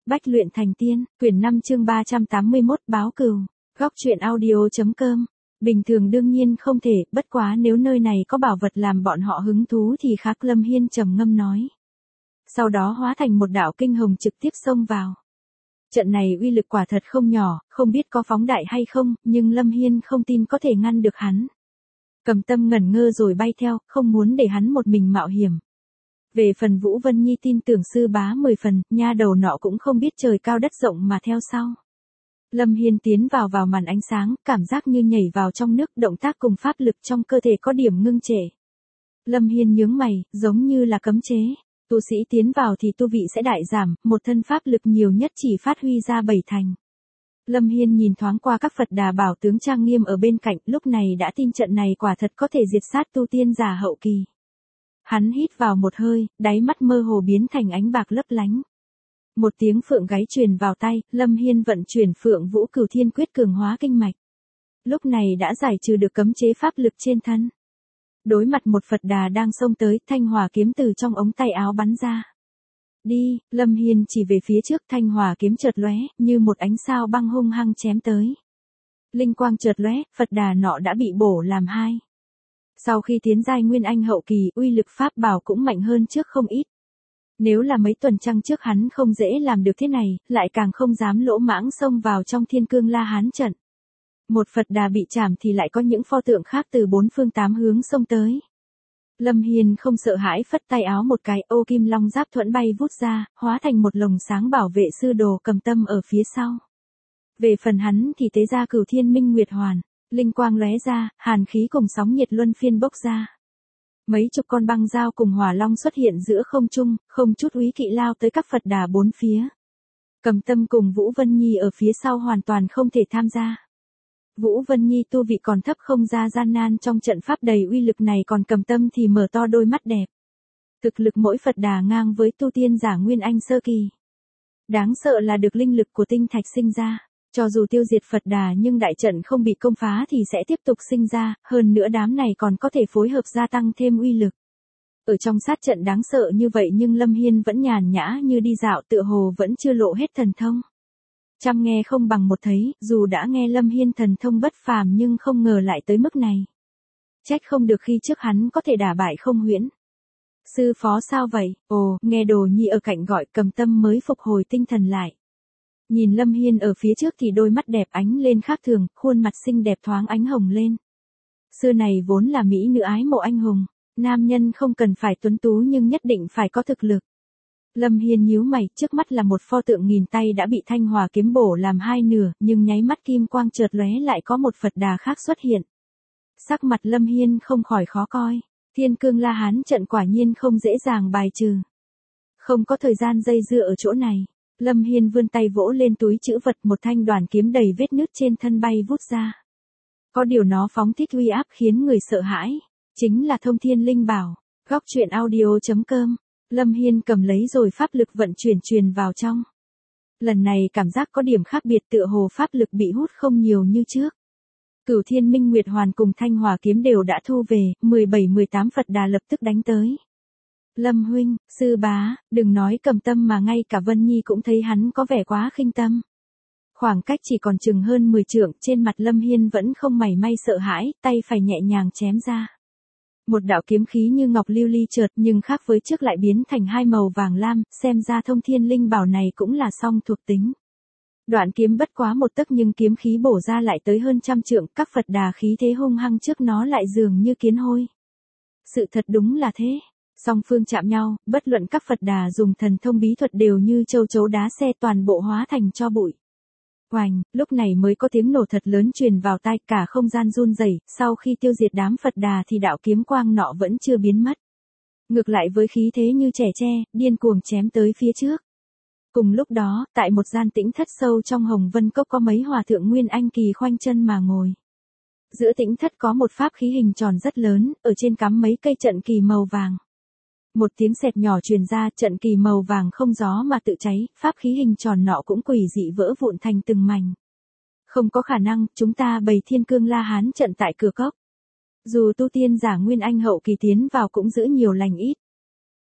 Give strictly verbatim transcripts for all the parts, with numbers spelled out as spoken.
Bách luyện thành tiên, quyển năm chương ba trăm tám mươi mốt báo cừu, góc truyện audio.com. Bình thường đương nhiên không thể, bất quá nếu nơi này có bảo vật làm bọn họ hứng thú thì khác. Lâm Hiên trầm ngâm nói. Sau đó hóa thành một đạo kinh hồng trực tiếp xông vào. Trận này uy lực quả thật không nhỏ, không biết có phóng đại hay không, nhưng Lâm Hiên không tin có thể ngăn được hắn. Cầm Tâm ngẩn ngơ rồi bay theo, không muốn để hắn một mình mạo hiểm. Về phần Vũ Vân Nhi tin tưởng sư bá mười phần, nha đầu nọ cũng không biết trời cao đất rộng mà theo sau. Lâm Hiên tiến vào vào màn ánh sáng, cảm giác như nhảy vào trong nước, động tác cùng pháp lực trong cơ thể có điểm ngưng trệ. Lâm Hiên nhướng mày, giống như là cấm chế. Tu sĩ tiến vào thì tu vị sẽ đại giảm, một thân pháp lực nhiều nhất chỉ phát huy ra bảy thành. Lâm Hiên nhìn thoáng qua các Phật Đà bảo tướng trang nghiêm ở bên cạnh, lúc này đã tin trận này quả thật có thể diệt sát tu tiên giả hậu kỳ. Hắn hít vào một hơi, đáy mắt mơ hồ biến thành ánh bạc lấp lánh. Một tiếng phượng gáy truyền vào tay, Lâm Hiên vận chuyển Phượng Vũ Cửu Thiên Quyết cường hóa kinh mạch. Lúc này đã giải trừ được cấm chế pháp lực trên thân. Đối mặt một Phật Đà đang xông tới, thanh hỏa kiếm từ trong ống tay áo bắn ra. Đi, Lâm Hiên chỉ về phía trước, thanh hỏa kiếm chợt lóe, như một ánh sao băng hung hăng chém tới. Linh quang chợt lóe, Phật Đà nọ đã bị bổ làm hai. Sau khi tiến giai Nguyên Anh hậu kỳ, uy lực pháp bảo cũng mạnh hơn trước không ít. Nếu là mấy tuần trăng trước hắn không dễ làm được thế này, lại càng không dám lỗ mãng xông vào trong Thiên Cương La Hán trận. Một Phật Đà bị chảm thì lại có những pho tượng khác từ bốn phương tám hướng xông tới. Lâm Hiên không sợ hãi, phất tay áo một cái, ô kim long giáp thuẫn bay vút ra, hóa thành một lồng sáng bảo vệ sư đồ Cầm Tâm ở phía sau. Về phần hắn thì tế ra Cửu Thiên Minh Nguyệt Hoàn, linh quang lóe ra, hàn khí cùng sóng nhiệt luân phiên bốc ra. Mấy chục con băng dao cùng hỏa long xuất hiện giữa không trung, không chút úy kỵ lao tới các Phật Đà bốn phía. Cầm Tâm cùng Vũ Vân Nhi ở phía sau hoàn toàn không thể tham gia. Vũ Vân Nhi tu vị còn thấp không ra gian nan trong trận pháp đầy uy lực này, còn Cầm Tâm thì mở to đôi mắt đẹp. Thực lực mỗi Phật Đà ngang với tu tiên giả Nguyên Anh sơ kỳ. Đáng sợ là được linh lực của tinh thạch sinh ra. Cho dù tiêu diệt Phật Đà nhưng đại trận không bị công phá thì sẽ tiếp tục sinh ra, hơn nữa đám này còn có thể phối hợp gia tăng thêm uy lực. Ở trong sát trận đáng sợ như vậy nhưng Lâm Hiên vẫn nhàn nhã như đi dạo, tựa hồ vẫn chưa lộ hết thần thông. Trăm nghe không bằng một thấy, dù đã nghe Lâm Hiên thần thông bất phàm nhưng không ngờ lại tới mức này. Trách không được khi trước hắn có thể đả bại Không Huyễn. Sư phó sao vậy? Ồ, nghe Đồ Nhi ở cạnh gọi, Cầm Tâm mới phục hồi tinh thần lại. Nhìn Lâm Hiên ở phía trước thì đôi mắt đẹp ánh lên khác thường, khuôn mặt xinh đẹp thoáng ánh hồng lên. Xưa này vốn là mỹ nữ ái mộ anh hùng, nam nhân không cần phải tuấn tú nhưng nhất định phải có thực lực. Lâm Hiên nhíu mày, trước mắt là một pho tượng nghìn tay đã bị thanh hỏa kiếm bổ làm hai nửa, nhưng nháy mắt kim quang chợt lóe lại có một Phật Đà khác xuất hiện. Sắc mặt Lâm Hiên không khỏi khó coi, Thiên Cương La Hán trận quả nhiên không dễ dàng bài trừ. Không có thời gian dây dưa ở chỗ này. Lâm Hiên vươn tay vỗ lên túi trữ vật, một thanh đoàn kiếm đầy vết nứt trên thân bay vút ra. Có điều nó phóng thích uy áp khiến người sợ hãi, chính là Thông Thiên Linh Bảo. Góc truyện audio.com. Lâm Hiên cầm lấy rồi pháp lực vận chuyển truyền vào trong. Lần này cảm giác có điểm khác biệt, tựa hồ pháp lực bị hút không nhiều như trước. Cửu Thiên Minh Nguyệt Hoàn cùng thanh hỏa kiếm đều đã thu về, mười bảy mười tám Phật Đà lập tức đánh tới. Lâm huynh, sư bá, đừng nói Cầm Tâm mà ngay cả Vân Nhi cũng thấy hắn có vẻ quá khinh tâm. Khoảng cách chỉ còn chừng hơn mười trượng, trên mặt Lâm Hiên vẫn không mảy may sợ hãi, tay phải nhẹ nhàng chém ra. Một đạo kiếm khí như ngọc lưu ly chợt, nhưng khác với trước lại biến thành hai màu vàng lam, xem ra Thông Thiên Linh Bảo này cũng là song thuộc tính. Đoạn kiếm bất quá một tấc nhưng kiếm khí bổ ra lại tới hơn trăm trượng, các Phật Đà khí thế hung hăng trước nó lại dường như kiến hôi. Sự thật đúng là thế. Song phương chạm nhau, bất luận các Phật Đà dùng thần thông bí thuật đều như châu chấu đá xe, toàn bộ hóa thành tro bụi. Oành, lúc này mới có tiếng nổ thật lớn truyền vào tai, cả không gian run rẩy. Sau khi tiêu diệt đám Phật Đà thì đạo kiếm quang nọ vẫn chưa biến mất. Ngược lại với khí thế như trẻ tre, điên cuồng chém tới phía trước. Cùng lúc đó, tại một gian tĩnh thất sâu trong Hồng Vân Cốc có mấy hòa thượng Nguyên Anh kỳ khoanh chân mà ngồi. Giữa tĩnh thất có một pháp khí hình tròn rất lớn, ở trên cắm mấy cây trận kỳ màu vàng. Một tiếng xẹt nhỏ truyền ra, trận kỳ màu vàng không gió mà tự cháy, pháp khí hình tròn nọ cũng quỷ dị vỡ vụn thành từng mảnh. Không có khả năng, chúng ta bày Thiên Cương La Hán trận tại cửa cốc. Dù tu tiên giả Nguyên Anh hậu kỳ tiến vào cũng giữ nhiều lành ít.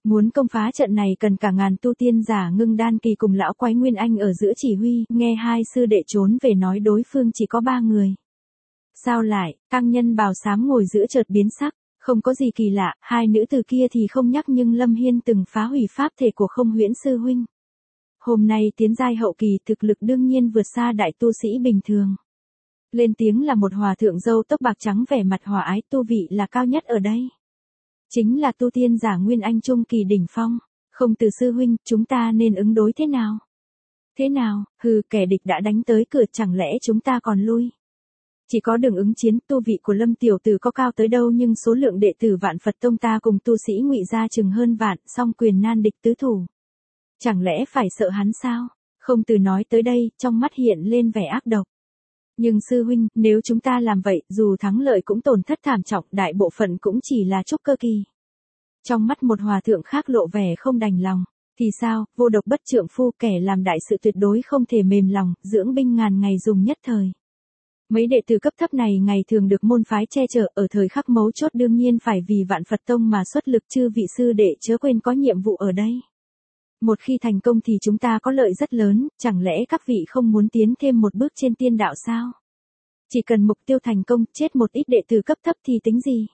Muốn công phá trận này cần cả ngàn tu tiên giả ngưng đan kỳ cùng lão quái Nguyên Anh ở giữa chỉ huy, nghe hai sư đệ trốn về nói đối phương chỉ có ba người. Sao lại, tăng nhân bào xám ngồi giữa chợt biến sắc, không có gì kỳ lạ, hai nữ từ kia thì không nhắc nhưng Lâm Hiên từng phá hủy pháp thể của Không Huyễn sư huynh. Hôm nay tiến giai hậu kỳ thực lực đương nhiên vượt xa đại tu sĩ bình thường. Lên tiếng là một hòa thượng râu tóc bạc trắng vẻ mặt hòa ái, tu vị là cao nhất ở đây. Chính là tu tiên giả Nguyên Anh trung kỳ đỉnh phong. Không Từ sư huynh, chúng ta nên ứng đối thế nào? Thế nào, hừ, kẻ địch đã đánh tới cửa, chẳng lẽ chúng ta còn lui? Chỉ có đường ứng chiến, tu vị của Lâm tiểu tử có cao tới đâu nhưng số lượng đệ tử Vạn Phật tông ta cùng tu sĩ Ngụy gia chừng hơn vạn, song quyền nan địch tứ thủ. Chẳng lẽ phải sợ hắn sao? Không Từ nói tới đây, trong mắt hiện lên vẻ ác độc. Nhưng sư huynh, nếu chúng ta làm vậy, dù thắng lợi cũng tổn thất thảm trọng, đại bộ phận cũng chỉ là trúc cơ kỳ. Trong mắt một hòa thượng khác lộ vẻ không đành lòng. Thì sao, vô độc bất trượng phu, kẻ làm đại sự tuyệt đối không thể mềm lòng, dưỡng binh ngàn ngày dùng nhất thời. Mấy đệ tử cấp thấp này ngày thường được môn phái che chở, ở thời khắc mấu chốt đương nhiên phải vì Vạn Phật tông mà xuất lực, chư vị sư đệ chớ quên có nhiệm vụ ở đây. Một khi thành công thì chúng ta có lợi rất lớn, chẳng lẽ các vị không muốn tiến thêm một bước trên tiên đạo sao? Chỉ cần mục tiêu thành công, chết một ít đệ tử cấp thấp thì tính gì?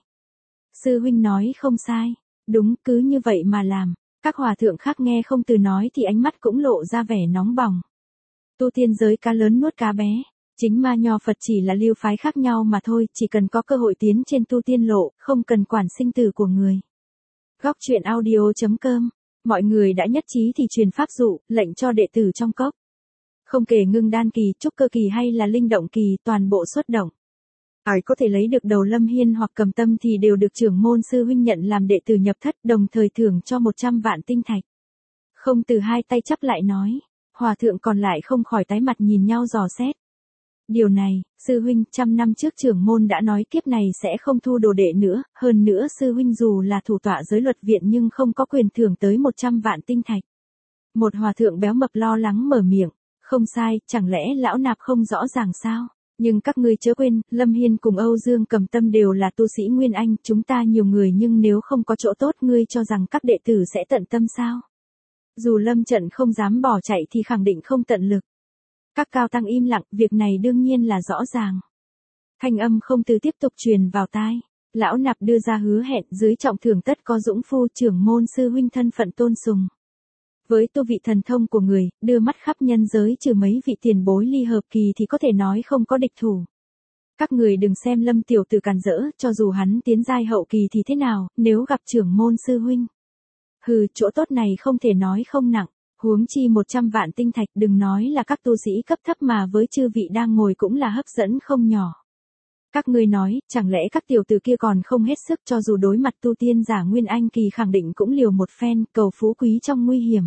Sư huynh nói không sai, đúng, cứ như vậy mà làm. Các hòa thượng khác nghe Không Từ nói thì ánh mắt cũng lộ ra vẻ nóng bỏng. Tu tiên giới cá lớn nuốt cá bé, chính ma nho Phật chỉ là lưu phái khác nhau mà thôi, chỉ cần có cơ hội tiến trên tu tiên lộ, không cần quản sinh tử của người. Góc truyện audio chấm com. Mọi người đã nhất trí thì truyền pháp dụ, lệnh cho đệ tử trong cốc. Không kể ngưng đan kỳ, trúc cơ kỳ hay là linh động kỳ, toàn bộ xuất động. Ai có thể lấy được đầu Lâm Hiên hoặc Cầm Tâm thì đều được trưởng môn sư huynh nhận làm đệ tử nhập thất, đồng thời thưởng cho một trăm vạn tinh thạch. Không Từ hai tay chắp lại nói, hòa thượng còn lại không khỏi tái mặt nhìn nhau dò xét. Điều này, sư huynh, trăm năm trước trưởng môn đã nói kiếp này sẽ không thu đồ đệ nữa, hơn nữa sư huynh dù là thủ tọa giới luật viện nhưng không có quyền thưởng tới một trăm vạn tinh thạch. Một hòa thượng béo mập lo lắng mở miệng, không sai, chẳng lẽ lão nạp không rõ ràng sao? Nhưng các ngươi chớ quên, Lâm Hiên cùng Âu Dương Cầm Tâm đều là tu sĩ Nguyên Anh, chúng ta nhiều người nhưng nếu không có chỗ tốt ngươi cho rằng các đệ tử sẽ tận tâm sao? Dù Lâm Trận không dám bỏ chạy thì khẳng định không tận lực. Các cao tăng im lặng, việc này đương nhiên là rõ ràng. Thanh âm Không Từ tiếp tục truyền vào tai. Lão nạp đưa ra hứa hẹn, dưới trọng thưởng tất có dũng phu, trưởng môn sư huynh thân phận tôn sùng. Với tu vị thần thông của người, đưa mắt khắp nhân giới trừ mấy vị tiền bối ly hợp kỳ thì có thể nói không có địch thủ. Các người đừng xem Lâm tiểu tử càn rỡ, cho dù hắn tiến giai hậu kỳ thì thế nào, nếu gặp trưởng môn sư huynh. Hừ, chỗ tốt này không thể nói không nặng. Huống chi một trăm vạn tinh thạch, đừng nói là các tu sĩ cấp thấp mà với chư vị đang ngồi cũng là hấp dẫn không nhỏ. Các ngươi nói, chẳng lẽ các tiểu tử kia còn không hết sức, cho dù đối mặt tu tiên giả Nguyên Anh kỳ khẳng định cũng liều một phen, cầu phú quý trong nguy hiểm.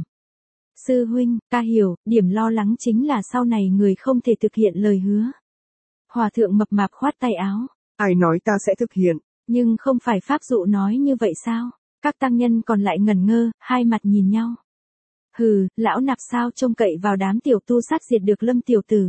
Sư huynh, ta hiểu, điểm lo lắng chính là sau này người không thể thực hiện lời hứa. Hòa thượng mập mạp khoát tay áo. Ai nói ta sẽ thực hiện? Nhưng không phải pháp dụ nói như vậy sao? Các tăng nhân còn lại ngẩn ngơ, hai mặt nhìn nhau. Hừ, lão nạp sao trông cậy vào đám tiểu tu sát diệt được Lâm tiểu tử.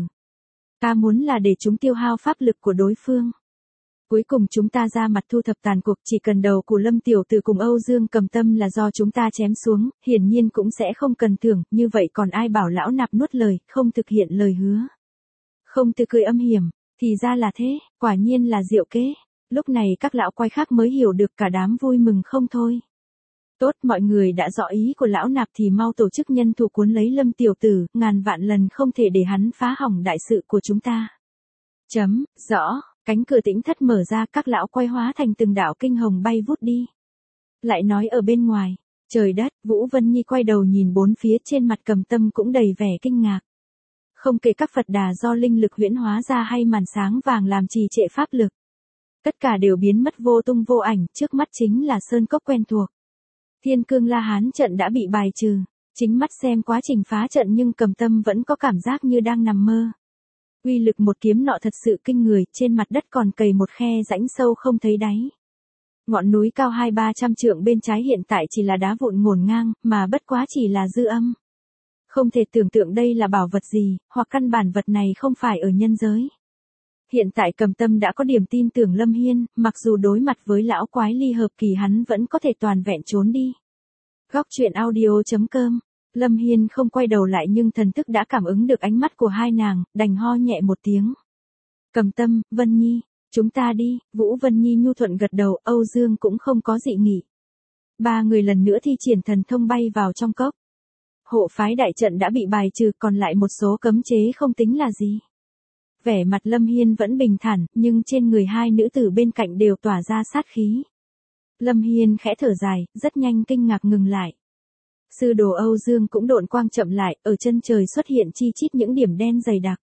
Ta muốn là để chúng tiêu hao pháp lực của đối phương. Cuối cùng chúng ta ra mặt thu thập tàn cuộc, chỉ cần đầu của Lâm tiểu tử cùng Âu Dương Cầm Tâm là do chúng ta chém xuống, hiển nhiên cũng sẽ không cần thưởng, như vậy còn ai bảo lão nạp nuốt lời, không thực hiện lời hứa. Không Từ cười âm hiểm, thì ra là thế, quả nhiên là diệu kế. Lúc này các lão quái khác mới hiểu được, cả đám vui mừng không thôi. Tốt, mọi người đã rõ ý của lão nạp thì mau tổ chức nhân thủ cuốn lấy Lâm tiểu tử, ngàn vạn lần không thể để hắn phá hỏng đại sự của chúng ta. Chấm, rõ, cánh cửa tĩnh thất mở ra, các lão quay hóa thành từng đạo kinh hồng bay vút đi. Lại nói ở bên ngoài, trời đất, Vũ Vân Nhi quay đầu nhìn bốn phía, trên mặt Cầm Tâm cũng đầy vẻ kinh ngạc. Không kể các Phật đà do linh lực huyễn hóa ra hay màn sáng vàng làm trì trệ pháp lực. Tất cả đều biến mất vô tung vô ảnh, trước mắt chính là sơn cốc quen thuộc. Thiên Cương La Hán trận đã bị bài trừ, chính mắt xem quá trình phá trận nhưng Cầm Tâm vẫn có cảm giác như đang nằm mơ. Uy lực một kiếm nọ thật sự kinh người, trên mặt đất còn cầy một khe rãnh sâu không thấy đáy. Ngọn núi cao hai ba trăm trượng bên trái hiện tại chỉ là đá vụn ngổn ngang, mà bất quá chỉ là dư âm. Không thể tưởng tượng đây là bảo vật gì, hoặc căn bản vật này không phải ở nhân giới. Hiện tại Cầm Tâm đã có điểm tin tưởng Lâm Hiên, mặc dù đối mặt với lão quái ly hợp kỳ hắn vẫn có thể toàn vẹn trốn đi. Góc chuyện audio chấm com. Lâm Hiên không quay đầu lại nhưng thần thức đã cảm ứng được ánh mắt của hai nàng, đành ho nhẹ một tiếng. Cầm Tâm, Vân Nhi, chúng ta đi. Vũ Vân Nhi nhu thuận gật đầu, Âu Dương cũng không có dị nghị. Ba người lần nữa thi triển thần thông bay vào trong cốc. Hộ phái đại trận đã bị bài trừ, còn lại một số cấm chế không tính là gì. Vẻ mặt Lâm Hiên vẫn bình thản, nhưng trên người hai nữ tử bên cạnh đều tỏa ra sát khí. Lâm Hiên khẽ thở dài, rất nhanh kinh ngạc ngừng lại. Sư đồ Âu Dương cũng độn quang chậm lại, ở chân trời xuất hiện chi chít những điểm đen dày đặc.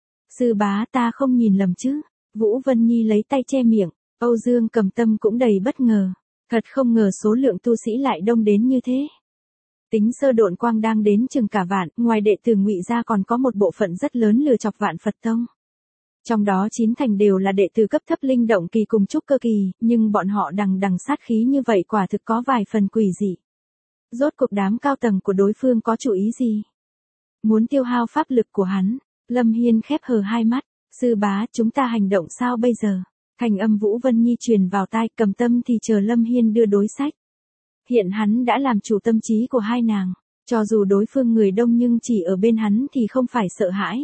Sư bá, ta không nhìn lầm chứ? Vũ Vân Nhi lấy tay che miệng, Âu Dương Cầm Tâm cũng đầy bất ngờ. Thật không ngờ số lượng tu sĩ lại đông đến như thế. Tính sơ độn quang đang đến chừng cả vạn, ngoài đệ tử Ngụy gia còn có một bộ phận rất lớn lừa chọc Vạn Phật Tông. Trong đó chín thành đều là đệ tử cấp thấp linh động kỳ cùng trúc cơ kỳ, nhưng bọn họ đằng đằng sát khí như vậy quả thực có vài phần quỷ dị. Rốt cuộc đám cao tầng của đối phương có chủ ý gì? Muốn tiêu hao pháp lực của hắn. Lâm Hiên khép hờ hai mắt, sư bá, chúng ta hành động sao bây giờ? Thành âm Vũ Vân Nhi truyền vào tai, Cầm Tâm thì chờ Lâm Hiên đưa đối sách. Hiện hắn đã làm chủ tâm trí của hai nàng, cho dù đối phương người đông nhưng chỉ ở bên hắn thì không phải sợ hãi.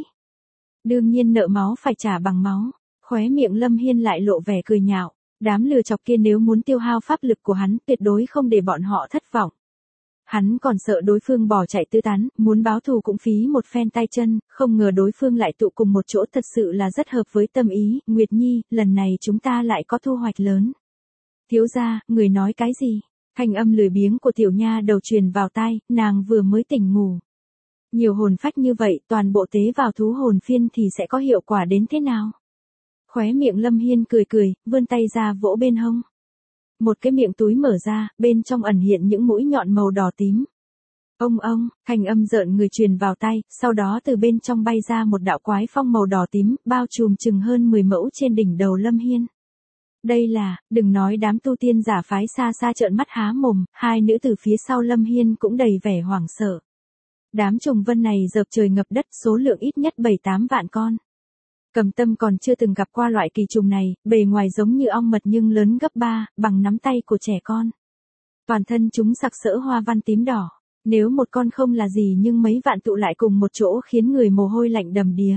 Đương nhiên nợ máu phải trả bằng máu. Khóe miệng Lâm Hiên lại lộ vẻ cười nhạo, đám lừa chọc kia nếu muốn tiêu hao pháp lực của hắn tuyệt đối không để bọn họ thất vọng. Hắn còn sợ đối phương bỏ chạy tứ tán, muốn báo thù cũng phí một phen tay chân, không ngờ đối phương lại tụ cùng một chỗ, thật sự là rất hợp với tâm ý. Nguyệt Nhi, lần này chúng ta lại có thu hoạch lớn. Thiếu gia, người nói cái gì? Thanh âm lười biếng của tiểu nha đầu truyền vào tai, nàng vừa mới tỉnh ngủ. Nhiều hồn phách như vậy, toàn bộ tế vào thú hồn phiên thì sẽ có hiệu quả đến thế nào? Khóe miệng Lâm Hiên cười cười, vươn tay ra vỗ bên hông. Một cái miệng túi mở ra, bên trong ẩn hiện những mũi nhọn màu đỏ tím. Ông ông, thanh âm rợn người truyền vào tay, sau đó từ bên trong bay ra một đạo quái phong màu đỏ tím, bao trùm chừng hơn mười mẫu trên đỉnh đầu Lâm Hiên. Đây là, đừng nói đám tu tiên giả phái xa xa trợn mắt há mồm, hai nữ từ phía sau Lâm Hiên cũng đầy vẻ hoảng sợ. Đám trùng vân này dợp trời ngập đất, số lượng ít nhất bảy tám vạn con. Cầm Tâm còn chưa từng gặp qua loại kỳ trùng này, bề ngoài giống như ong mật nhưng lớn gấp ba, bằng nắm tay của trẻ con. Toàn thân chúng sặc sỡ hoa văn tím đỏ, nếu một con không là gì nhưng mấy vạn tụ lại cùng một chỗ khiến người mồ hôi lạnh đầm đìa.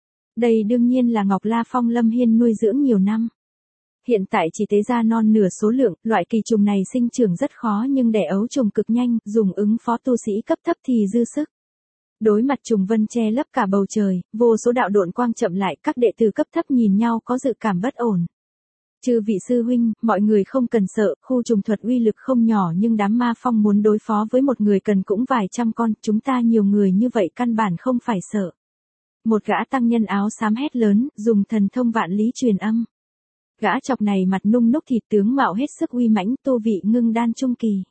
Đây đương nhiên là Ngọc La Phong Lâm Hiên nuôi dưỡng nhiều năm. Hiện tại chỉ tế ra non nửa số lượng, loại kỳ trùng này sinh trưởng rất khó nhưng đẻ ấu trùng cực nhanh, dùng ứng phó tu sĩ cấp thấp thì dư sức. Đối mặt trùng vân che lấp cả bầu trời, vô số đạo độn quang chậm lại, các đệ tử cấp thấp nhìn nhau có dự cảm bất ổn. Chư vị sư huynh, mọi người không cần sợ, khu trùng thuật uy lực không nhỏ nhưng đám ma phong muốn đối phó với một người cần cũng vài trăm con, chúng ta nhiều người như vậy căn bản không phải sợ. Một gã tăng nhân áo xám hét lớn, dùng thần thông vạn lý truyền âm. Gã chọc này mặt nung núc thịt tướng mạo hết sức uy mãnh, tu vị ngưng đan trung kỳ.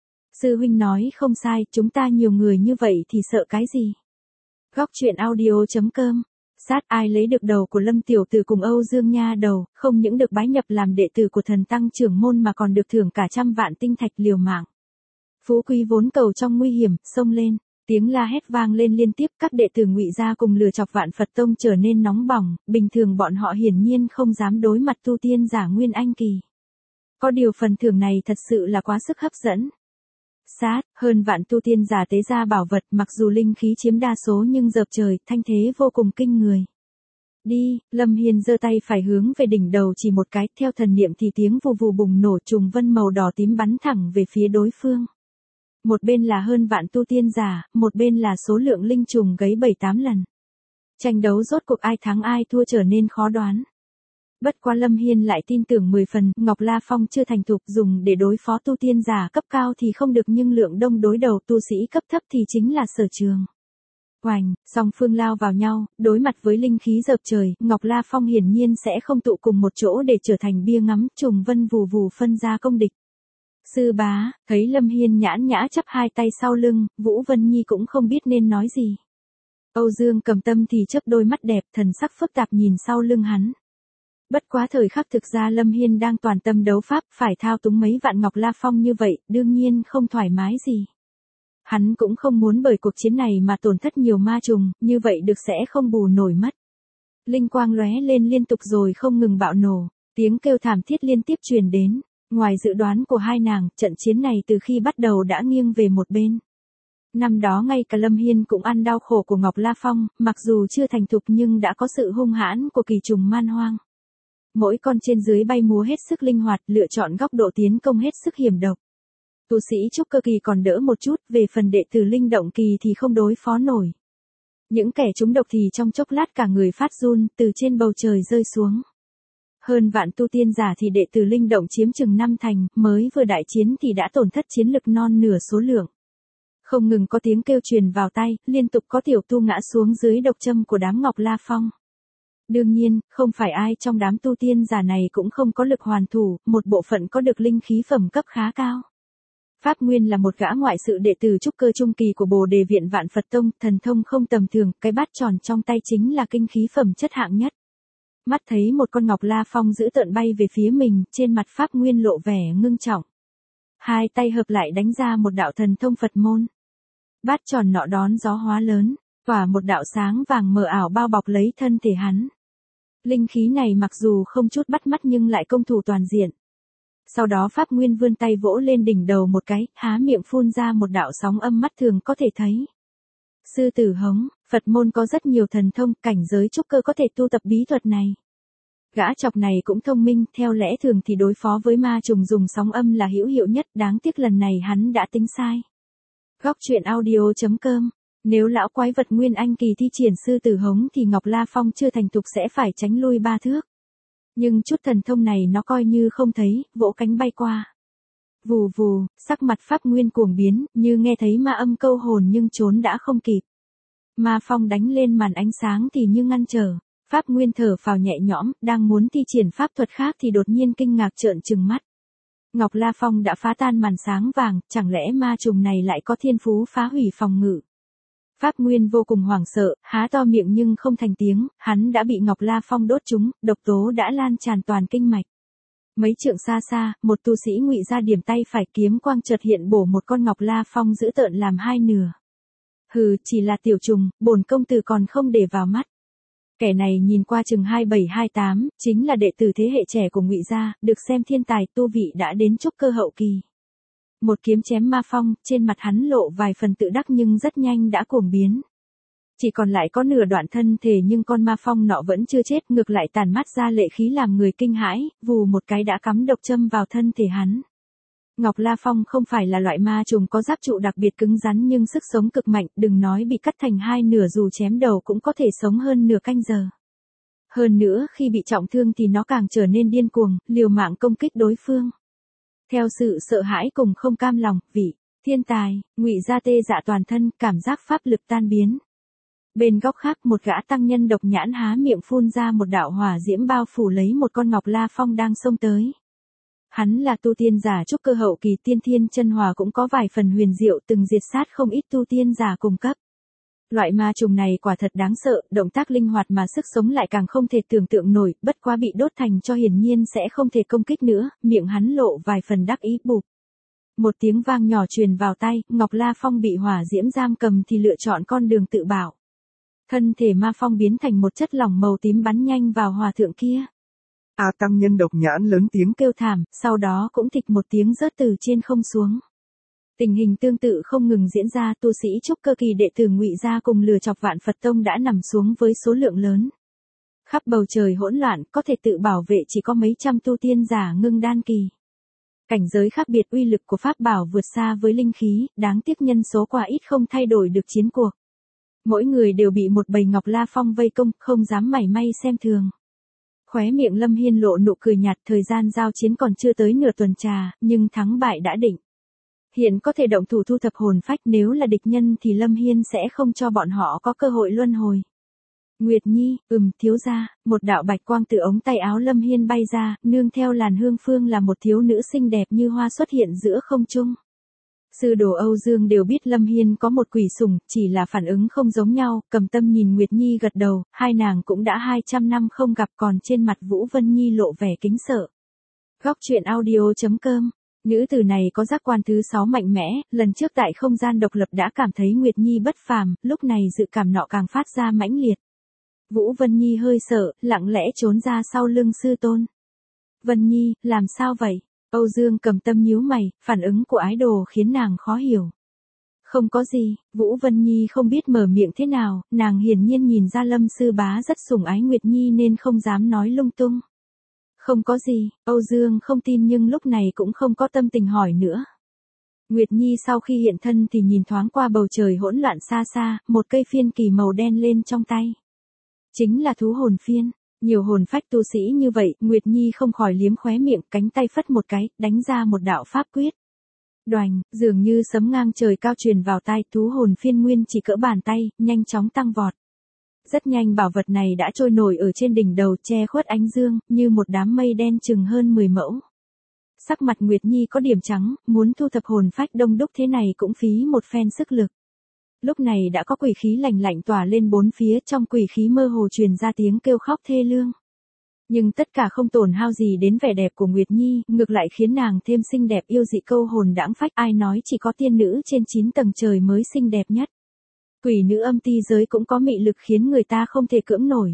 Sư huynh nói không sai, chúng ta nhiều người như vậy thì sợ cái gì? Góc chuyện audio chấm com. Sát ai lấy được đầu của Lâm Tiểu Tử cùng Âu Dương nha đầu, không những được bái nhập làm đệ tử của thần tăng trưởng môn mà còn được thưởng cả trăm vạn tinh thạch liều mạng. Phú quý vốn cầu trong nguy hiểm, xông lên. Tiếng la hét vang lên liên tiếp, các đệ tử Ngụy gia cùng lừa chọc Vạn Phật Tông trở nên nóng bỏng, bình thường bọn họ hiển nhiên không dám đối mặt tu tiên giả Nguyên Anh kỳ. Có điều phần thưởng này thật sự là quá sức hấp dẫn. Sát, hơn vạn tu tiên giả tế ra bảo vật, mặc dù linh khí chiếm đa số nhưng dợp trời, thanh thế vô cùng kinh người. Đi, Lâm Hiên giơ tay phải hướng về đỉnh đầu chỉ một cái, theo thần niệm thì tiếng vù vù bùng nổ, trùng vân màu đỏ tím bắn thẳng về phía đối phương. Một bên là hơn vạn tu tiên giả, một bên là số lượng linh trùng gấy bảy tám lần. Tranh đấu rốt cuộc ai thắng ai thua trở nên khó đoán. Bất quá Lâm Hiên lại tin tưởng mười phần, Ngọc La Phong chưa thành thục, dùng để đối phó tu tiên giả cấp cao thì không được nhưng lượng đông đối đầu tu sĩ cấp thấp thì chính là sở trường. Oành, song phương lao vào nhau, đối mặt với linh khí dợp trời, Ngọc La Phong hiển nhiên sẽ không tụ cùng một chỗ để trở thành bia ngắm, trùng vân vù vù phân ra công địch. Sư bá, thấy Lâm Hiên nhãn nhã chắp hai tay sau lưng, Vũ Vân Nhi cũng không biết nên nói gì. Âu Dương Cầm Tâm thì chớp đôi mắt đẹp, thần sắc phức tạp nhìn sau lưng hắn. Bất quá thời khắc thực ra Lâm Hiên đang toàn tâm đấu pháp, phải thao túng mấy vạn Ngọc La Phong như vậy, đương nhiên không thoải mái gì. Hắn cũng không muốn bởi cuộc chiến này mà tổn thất nhiều ma trùng, như vậy được sẽ không bù nổi mất. Linh quang lóe lên liên tục rồi không ngừng bạo nổ, tiếng kêu thảm thiết liên tiếp truyền đến. Ngoài dự đoán của hai nàng, trận chiến này từ khi bắt đầu đã nghiêng về một bên. Năm đó ngay cả Lâm Hiên cũng ăn đau khổ của Ngọc La Phong, mặc dù chưa thành thục nhưng đã có sự hung hãn của kỳ trùng man hoang. Mỗi con trên dưới bay múa hết sức linh hoạt, lựa chọn góc độ tiến công hết sức hiểm độc. Tu sĩ trúc cơ kỳ còn đỡ một chút, về phần đệ tử linh động kỳ thì không đối phó nổi. Những kẻ trúng độc thì trong chốc lát cả người phát run, từ trên bầu trời rơi xuống. Hơn vạn tu tiên giả thì đệ tử linh động chiếm chừng năm thành, mới vừa đại chiến thì đã tổn thất chiến lực non nửa số lượng. Không ngừng có tiếng kêu truyền vào tay, liên tục có tiểu tu ngã xuống dưới độc châm của đám Ngọc La Phong. Đương nhiên, không phải ai trong đám tu tiên giả này cũng không có lực hoàn thủ, một bộ phận có được linh khí phẩm cấp khá cao. Pháp Nguyên là một gã ngoại sự đệ tử trúc cơ trung kỳ của Bồ Đề Viện Vạn Phật Tông, thần thông không tầm thường, cái bát tròn trong tay chính là kinh khí phẩm chất hạng nhất. Mắt thấy một con Ngọc La Phong dữ tợn bay về phía mình, trên mặt Pháp Nguyên lộ vẻ ngưng trọng. Hai tay hợp lại đánh ra một đạo thần thông Phật môn. Bát tròn nọ đón gió hóa lớn, tỏa một đạo sáng vàng mờ ảo bao bọc lấy thân thể hắn. Linh khí này mặc dù không chút bắt mắt nhưng lại công thủ toàn diện. Sau đó Pháp Nguyên vươn tay vỗ lên đỉnh đầu một cái, há miệng phun ra một đạo sóng âm mắt thường có thể thấy. Sư tử hống, Phật môn có rất nhiều thần thông, cảnh giới trúc cơ có thể tu tập bí thuật này. Gã chọc này cũng thông minh, theo lẽ thường thì đối phó với ma trùng dùng sóng âm là hữu hiệu nhất, đáng tiếc lần này hắn đã tính sai. Góc truyện audio chấm com. Nếu lão quái vật Nguyên Anh kỳ thi triển sư tử hống thì Ngọc La Phong chưa thành thục sẽ phải tránh lui ba thước. Nhưng chút thần thông này nó coi như không thấy, vỗ cánh bay qua. Vù vù, sắc mặt Pháp Nguyên cuồng biến, như nghe thấy ma âm câu hồn nhưng trốn đã không kịp. Ma phong đánh lên màn ánh sáng thì như ngăn trở. Pháp Nguyên thở phào nhẹ nhõm, đang muốn thi triển pháp thuật khác thì đột nhiên kinh ngạc trợn trừng mắt. Ngọc La Phong đã phá tan màn sáng vàng, chẳng lẽ ma trùng này lại có thiên phú phá hủy phòng ngự. Pháp Nguyên vô cùng hoảng sợ, há to miệng nhưng không thành tiếng, hắn đã bị Ngọc La Phong đốt trúng, độc tố đã lan tràn toàn kinh mạch. Mấy trượng xa xa, một tu sĩ ngụy ra điểm tay phải kiếm quang chợt hiện bổ một con Ngọc La Phong dữ tợn làm hai nửa. Hừ, chỉ là tiểu trùng, bổn công tử còn không để vào mắt. Kẻ này nhìn qua chừng hai bảy hai tám, chính là đệ tử thế hệ trẻ của Ngụy gia, được xem thiên tài, tu vị đã đến trúc cơ hậu kỳ. Một kiếm chém ma phong, trên mặt hắn lộ vài phần tự đắc nhưng rất nhanh đã cuồng biến. Chỉ còn lại có nửa đoạn thân thể nhưng con ma phong nọ vẫn chưa chết, ngược lại tàn mắt ra lệ khí làm người kinh hãi, vù một cái đã cắm độc châm vào thân thể hắn. Ngọc La Phong không phải là loại ma trùng có giáp trụ đặc biệt cứng rắn nhưng sức sống cực mạnh, đừng nói bị cắt thành hai nửa dù chém đầu cũng có thể sống hơn nửa canh giờ. Hơn nữa khi bị trọng thương thì nó càng trở nên điên cuồng, liều mạng công kích đối phương. Theo sự sợ hãi cùng không cam lòng, vị thiên tài, Ngụy gia tê dạ toàn thân, cảm giác pháp lực tan biến. Bên góc khác một gã tăng nhân độc nhãn há miệng phun ra một đạo hỏa diễm bao phủ lấy một con Ngọc La Phong đang xông tới. Hắn là tu tiên giả trúc cơ hậu kỳ, tiên thiên chân hòa cũng có vài phần huyền diệu, từng diệt sát không ít tu tiên giả cùng cấp. Loại ma trùng này quả thật đáng sợ, động tác linh hoạt mà sức sống lại càng không thể tưởng tượng nổi, bất quá bị đốt thành cho hiển nhiên sẽ không thể công kích nữa, miệng hắn lộ vài phần đắc ý bụp. Một tiếng vang nhỏ truyền vào tay, Ngọc La Phong bị hỏa diễm giam cầm thì lựa chọn con đường tự bảo. Thân thể ma phong biến thành một chất lỏng màu tím bắn nhanh vào hòa thượng kia. A tăng nhân độc nhãn lớn tiếng kêu thảm, sau đó cũng thịch một tiếng rớt từ trên không xuống. Tình hình tương tự không ngừng diễn ra, tu sĩ trúc cơ kỳ đệ tử Ngụy gia cùng lừa chọc Vạn Phật Tông đã nằm xuống với số lượng lớn. Khắp bầu trời hỗn loạn, có thể tự bảo vệ chỉ có mấy trăm tu tiên giả ngưng đan kỳ. Cảnh giới khác biệt, uy lực của pháp bảo vượt xa với linh khí, đáng tiếc nhân số quá ít không thay đổi được chiến cuộc. Mỗi người đều bị một bầy Ngọc La Phong vây công, không dám mảy may xem thường. Khóe miệng Lâm Hiên lộ nụ cười nhạt, thời gian giao chiến còn chưa tới nửa tuần trà, nhưng thắng bại đã định. Hiện có thể động thủ thu thập hồn phách, nếu là địch nhân thì Lâm Hiên sẽ không cho bọn họ có cơ hội luân hồi. Nguyệt Nhi, ừm, thiếu gia, một đạo bạch quang từ ống tay áo Lâm Hiên bay ra, nương theo làn hương phương là một thiếu nữ xinh đẹp như hoa xuất hiện giữa không trung. Sư đồ Âu Dương đều biết Lâm Hiên có một quỷ sủng, chỉ là phản ứng không giống nhau, Cầm Tâm nhìn Nguyệt Nhi gật đầu, hai nàng cũng đã hai trăm năm không gặp, còn trên mặt Vũ Vân Nhi lộ vẻ kính sợ. Góc truyện audio chấm com. Nữ tử này có giác quan thứ sáu mạnh mẽ, lần trước tại không gian độc lập đã cảm thấy Nguyệt Nhi bất phàm, lúc này dự cảm nọ càng phát ra mãnh liệt. Vũ Vân Nhi hơi sợ, lặng lẽ trốn ra sau lưng sư tôn. Vân Nhi, làm sao vậy? Âu Dương Cầm Tâm nhíu mày, phản ứng của ái đồ khiến nàng khó hiểu. Không có gì, Vũ Vân Nhi không biết mở miệng thế nào, nàng hiển nhiên nhìn ra Lâm sư bá rất sủng ái Nguyệt Nhi nên không dám nói lung tung. Không có gì, Âu Dương không tin nhưng lúc này cũng không có tâm tình hỏi nữa. Nguyệt Nhi sau khi hiện thân thì nhìn thoáng qua bầu trời hỗn loạn xa xa, một cây phiên kỳ màu đen lên trong tay. Chính là thú hồn phiên, nhiều hồn phách tu sĩ như vậy, Nguyệt Nhi không khỏi liếm khóe miệng, cánh tay phất một cái, đánh ra một đạo pháp quyết. Đoành, dường như sấm ngang trời cao truyền vào tai, thú hồn phiên nguyên chỉ cỡ bàn tay, nhanh chóng tăng vọt. Rất nhanh bảo vật này đã trôi nổi ở trên đỉnh đầu che khuất ánh dương, như một đám mây đen chừng hơn mười mẫu. Sắc mặt Nguyệt Nhi có điểm trắng, muốn thu thập hồn phách đông đúc thế này cũng phí một phen sức lực. Lúc này đã có quỷ khí lạnh lạnh tỏa lên bốn phía, trong quỷ khí mơ hồ truyền ra tiếng kêu khóc thê lương. Nhưng tất cả không tổn hao gì đến vẻ đẹp của Nguyệt Nhi, ngược lại khiến nàng thêm xinh đẹp yêu dị câu hồn đãng phách, ai nói chỉ có tiên nữ trên chín tầng trời mới xinh đẹp nhất. Quỷ nữ âm ti giới cũng có mị lực khiến người ta không thể cưỡng nổi.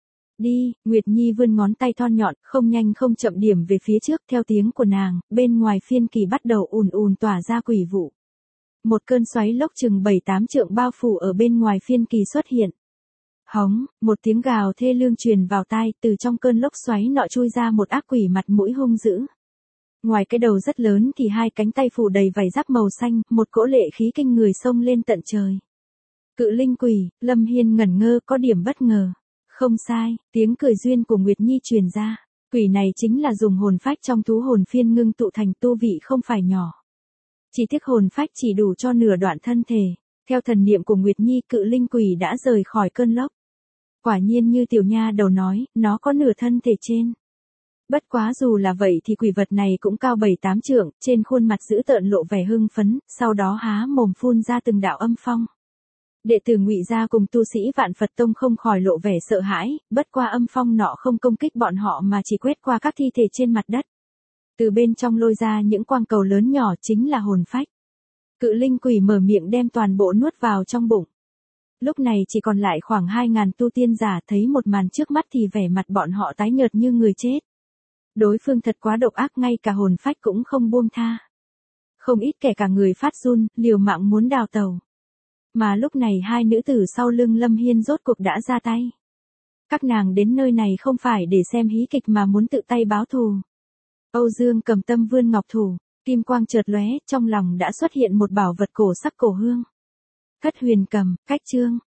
Đi, Nguyệt Nhi vươn ngón tay thon nhọn, không nhanh không chậm điểm về phía trước, theo tiếng của nàng, bên ngoài phiên kỳ bắt đầu ùn ùn tỏa ra quỷ vụ. Một cơn xoáy lốc chừng bảy tám trượng bao phủ ở bên ngoài phiên kỳ xuất hiện. Hống, một tiếng gào thê lương truyền vào tai, từ trong cơn lốc xoáy nọ chui ra một ác quỷ mặt mũi hung dữ. Ngoài cái đầu rất lớn thì hai cánh tay phủ đầy vảy giáp màu xanh, một cỗ lệ khí kinh người xông lên tận trời. Cự linh quỷ, Lâm Hiên ngẩn ngơ, có điểm bất ngờ. Không sai, tiếng cười duyên của Nguyệt Nhi truyền ra. Quỷ này chính là dùng hồn phách trong thú hồn phiên ngưng tụ thành, tu vị không phải nhỏ. Chỉ tiếc hồn phách chỉ đủ cho nửa đoạn thân thể. Theo thần niệm của Nguyệt Nhi, cự linh quỷ đã rời khỏi cơn lốc. Quả nhiên như tiểu nha đầu nói, nó có nửa thân thể trên. Bất quá dù là vậy thì quỷ vật này cũng cao bảy tám trượng, trên khuôn mặt dữ tợn lộ vẻ hưng phấn, sau đó há mồm phun ra từng đạo âm phong. Đệ tử Ngụy gia cùng tu sĩ Vạn Phật Tông không khỏi lộ vẻ sợ hãi, bất qua âm phong nọ không công kích bọn họ mà chỉ quét qua các thi thể trên mặt đất. Từ bên trong lôi ra những quang cầu lớn nhỏ chính là hồn phách. Cự linh quỷ mở miệng đem toàn bộ nuốt vào trong bụng. Lúc này chỉ còn lại khoảng hai ngàn tu tiên giả, thấy một màn trước mắt thì vẻ mặt bọn họ tái nhợt như người chết. Đối phương thật quá độc ác, ngay cả hồn phách cũng không buông tha. Không ít kẻ cả người phát run, liều mạng muốn đào tẩu. Mà lúc này hai nữ tử sau lưng Lâm Hiên rốt cuộc đã ra tay. Các nàng đến nơi này không phải để xem hí kịch mà muốn tự tay báo thù. Âu Dương Cầm Tâm vươn ngọc thủ, kim quang chợt lóe, trong lòng đã xuất hiện một bảo vật cổ sắc cổ hương. Thất huyền cầm, cách chương.